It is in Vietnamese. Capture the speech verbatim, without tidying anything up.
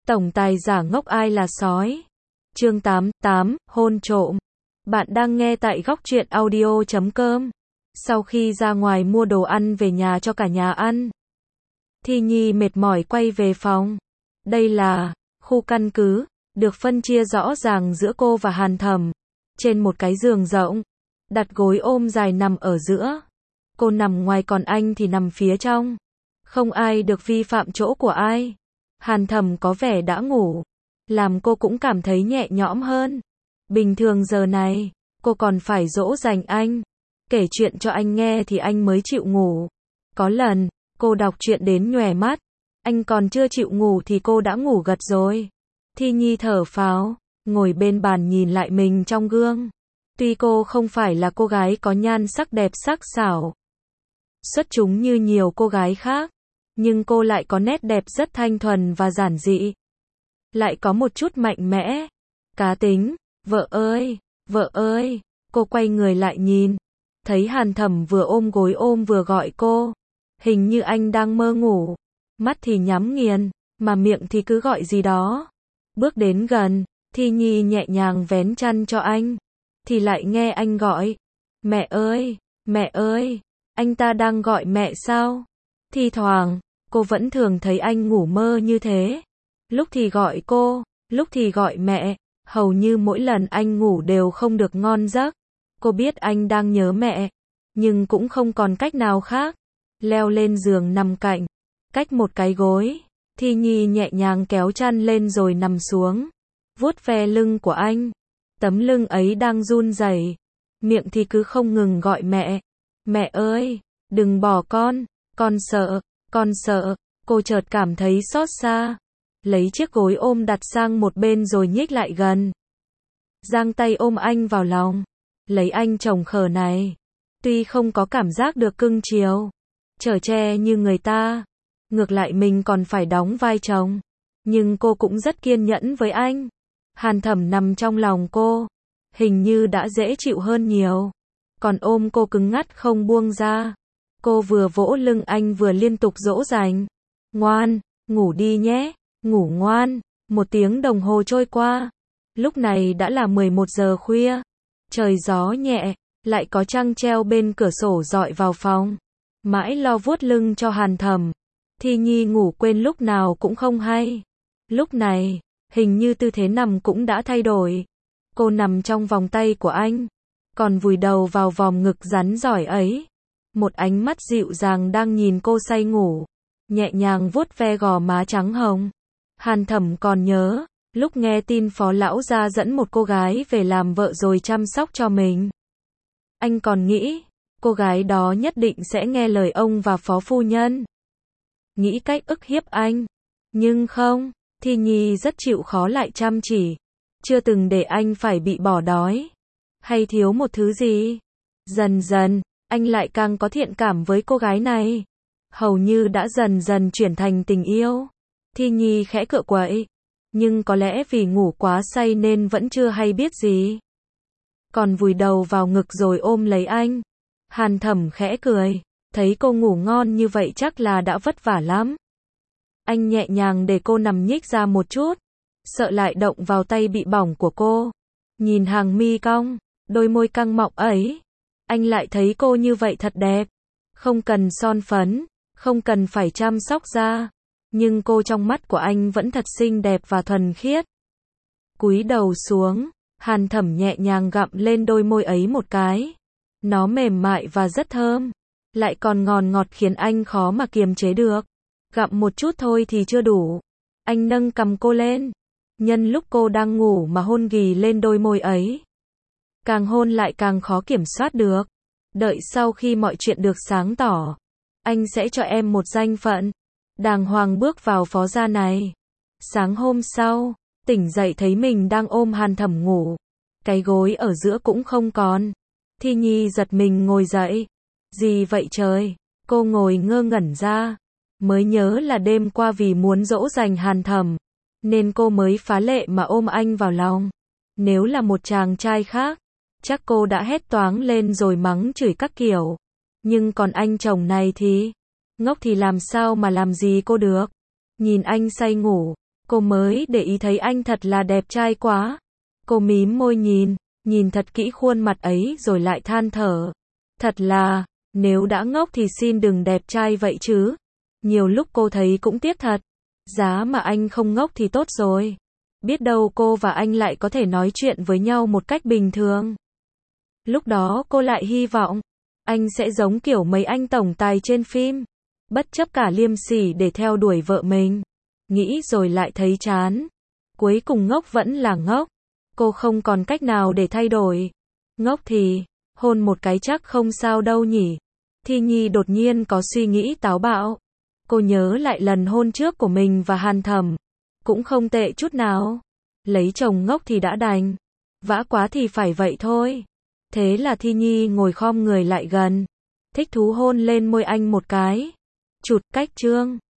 Tổng tài giả ngốc ai là sói. Chương tám, tám, hôn trộm. Bạn đang nghe tại góc truyện audio chấm com. Sau khi ra ngoài mua đồ ăn về nhà cho cả nhà ăn, Thi Nhi mệt mỏi quay về phòng. Đây là khu căn cứ, được phân chia rõ ràng giữa cô và Hàn Thẩm. Trên một cái giường rộng, đặt gối ôm dài nằm ở giữa. Cô nằm ngoài còn anh thì nằm phía trong. Không ai được vi phạm chỗ của ai. Hàn Thẩm có vẻ đã ngủ, làm cô cũng cảm thấy nhẹ nhõm hơn. Bình thường giờ này, cô còn phải dỗ dành anh, kể chuyện cho anh nghe thì anh mới chịu ngủ. Có lần, cô đọc truyện đến nhòe mắt, anh còn chưa chịu ngủ thì cô đã ngủ gật rồi. Thi Nhi thở phào, ngồi bên bàn nhìn lại mình trong gương. Tuy cô không phải là cô gái có nhan sắc đẹp sắc sảo, xuất chúng như nhiều cô gái khác, nhưng cô lại có nét đẹp rất thanh thuần và giản dị. Lại có một chút mạnh mẽ, cá tính. Vợ ơi, vợ ơi, cô quay người lại nhìn. Thấy Hàn Thẩm vừa ôm gối ôm vừa gọi cô. Hình như anh đang mơ ngủ. Mắt thì nhắm nghiền, mà miệng thì cứ gọi gì đó. Bước đến gần, Thi Nhi nhẹ nhàng vén chăn cho anh. Thì lại nghe anh gọi. Mẹ ơi, mẹ ơi, anh ta đang gọi mẹ sao? Thi thoảng, cô vẫn thường thấy anh ngủ mơ như thế. Lúc thì gọi cô, lúc thì gọi mẹ. Hầu như mỗi lần anh ngủ đều không được ngon giấc. Cô biết anh đang nhớ mẹ, nhưng cũng không còn cách nào khác. Leo lên giường nằm cạnh, cách một cái gối. Thi Nhi nhẹ nhàng kéo chăn lên rồi nằm xuống, vuốt ve lưng của anh. Tấm lưng ấy đang run rẩy, miệng thì cứ không ngừng gọi mẹ. Mẹ ơi, đừng bỏ con, con sợ, con sợ. Cô chợt cảm thấy xót xa. Lấy chiếc gối ôm đặt sang một bên rồi nhích lại gần. Giang tay ôm anh vào lòng. Lấy anh chồng khờ này. Tuy không có cảm giác được cưng chiều, chở che như người ta. Ngược lại mình còn phải đóng vai chồng. Nhưng cô cũng rất kiên nhẫn với anh. Hàn Thẩm nằm trong lòng cô. Hình như đã dễ chịu hơn nhiều. Còn ôm cô cứng ngắt không buông ra. Cô vừa vỗ lưng anh vừa liên tục dỗ dành. Ngoan, ngủ đi nhé. Ngủ ngoan. Một tiếng đồng hồ trôi qua. Lúc này đã là mười một giờ khuya. Trời gió nhẹ, lại có trăng treo bên cửa sổ dọi vào phòng. Mãi lo vuốt lưng cho Hàn Thẩm. Thi Nhi ngủ quên lúc nào cũng không hay. Lúc này, hình như tư thế nằm cũng đã thay đổi. Cô nằm trong vòng tay của anh, còn vùi đầu vào vòng ngực rắn giỏi ấy. Một ánh mắt dịu dàng đang nhìn cô say ngủ, nhẹ nhàng vuốt ve gò má trắng hồng. Hàn Thẩm còn nhớ, lúc nghe tin Phó Lão gia dẫn một cô gái về làm vợ rồi chăm sóc cho mình. Anh còn nghĩ, cô gái đó nhất định sẽ nghe lời ông và Phó Phu Nhân. Nghĩ cách ức hiếp anh. Nhưng không, Thi Nhi rất chịu khó lại chăm chỉ. Chưa từng để anh phải bị bỏ đói. Hay thiếu một thứ gì. Dần dần, anh lại càng có thiện cảm với cô gái này. Hầu như đã dần dần chuyển thành tình yêu. Thi Nhi khẽ cựa quậy, nhưng có lẽ vì ngủ quá say nên vẫn chưa hay biết gì. Còn vùi đầu vào ngực rồi ôm lấy anh. Hàn Thẩm khẽ cười, thấy cô ngủ ngon như vậy chắc là đã vất vả lắm. Anh nhẹ nhàng để cô nằm nhích ra một chút, sợ lại động vào tay bị bỏng của cô. Nhìn hàng mi cong, đôi môi căng mọng ấy, anh lại thấy cô như vậy thật đẹp. Không cần son phấn, không cần phải chăm sóc da. Nhưng cô trong mắt của anh vẫn thật xinh đẹp và thuần khiết. Cúi đầu xuống, Hàn Thẩm nhẹ nhàng gặm lên đôi môi ấy một cái. Nó mềm mại và rất thơm, lại còn ngọt ngọt khiến anh khó mà kiềm chế được. Gặm một chút thôi thì chưa đủ. Anh nâng cằm cô lên, nhân lúc cô đang ngủ mà hôn ghì lên đôi môi ấy. Càng hôn lại càng khó kiểm soát được. Đợi sau khi mọi chuyện được sáng tỏ, anh sẽ cho em một danh phận. Đàng hoàng bước vào Phó gia này. Sáng hôm sau, tỉnh dậy thấy mình đang ôm Hàn Thẩm ngủ. Cái gối ở giữa cũng không còn. Thi Nhi giật mình ngồi dậy. Gì vậy trời? Cô ngồi ngơ ngẩn ra. Mới nhớ là đêm qua vì muốn dỗ dành Hàn Thẩm, nên cô mới phá lệ mà ôm anh vào lòng. Nếu là một chàng trai khác, chắc cô đã hét toáng lên rồi mắng chửi các kiểu. Nhưng còn anh chồng này thì ngốc thì làm sao mà làm gì cô được. Nhìn anh say ngủ, Cô mới để ý thấy anh thật là đẹp trai quá. Cô mím môi nhìn, nhìn thật kỹ khuôn mặt ấy rồi lại than thở. Thật là, nếu đã ngốc thì xin đừng đẹp trai vậy chứ. Nhiều lúc cô thấy cũng tiếc thật. Giá mà anh không ngốc thì tốt rồi. Biết đâu cô và anh lại có thể nói chuyện với nhau một cách bình thường. Lúc đó cô lại hy vọng, anh sẽ giống kiểu mấy anh tổng tài trên phim. Bất chấp cả liêm sỉ để theo đuổi vợ mình. Nghĩ rồi lại thấy chán. Cuối cùng ngốc vẫn là ngốc. Cô không còn cách nào để thay đổi. Ngốc thì, hôn một cái chắc không sao đâu nhỉ. Thi Nhi đột nhiên có suy nghĩ táo bạo. Cô nhớ lại lần hôn trước của mình và Hàn Thẩm. Cũng không tệ chút nào. Lấy chồng ngốc thì đã đành. Vã quá thì phải vậy thôi. Thế là Thi Nhi ngồi khom người lại gần. Thích thú hôn lên môi anh một cái. Chụt cách chương.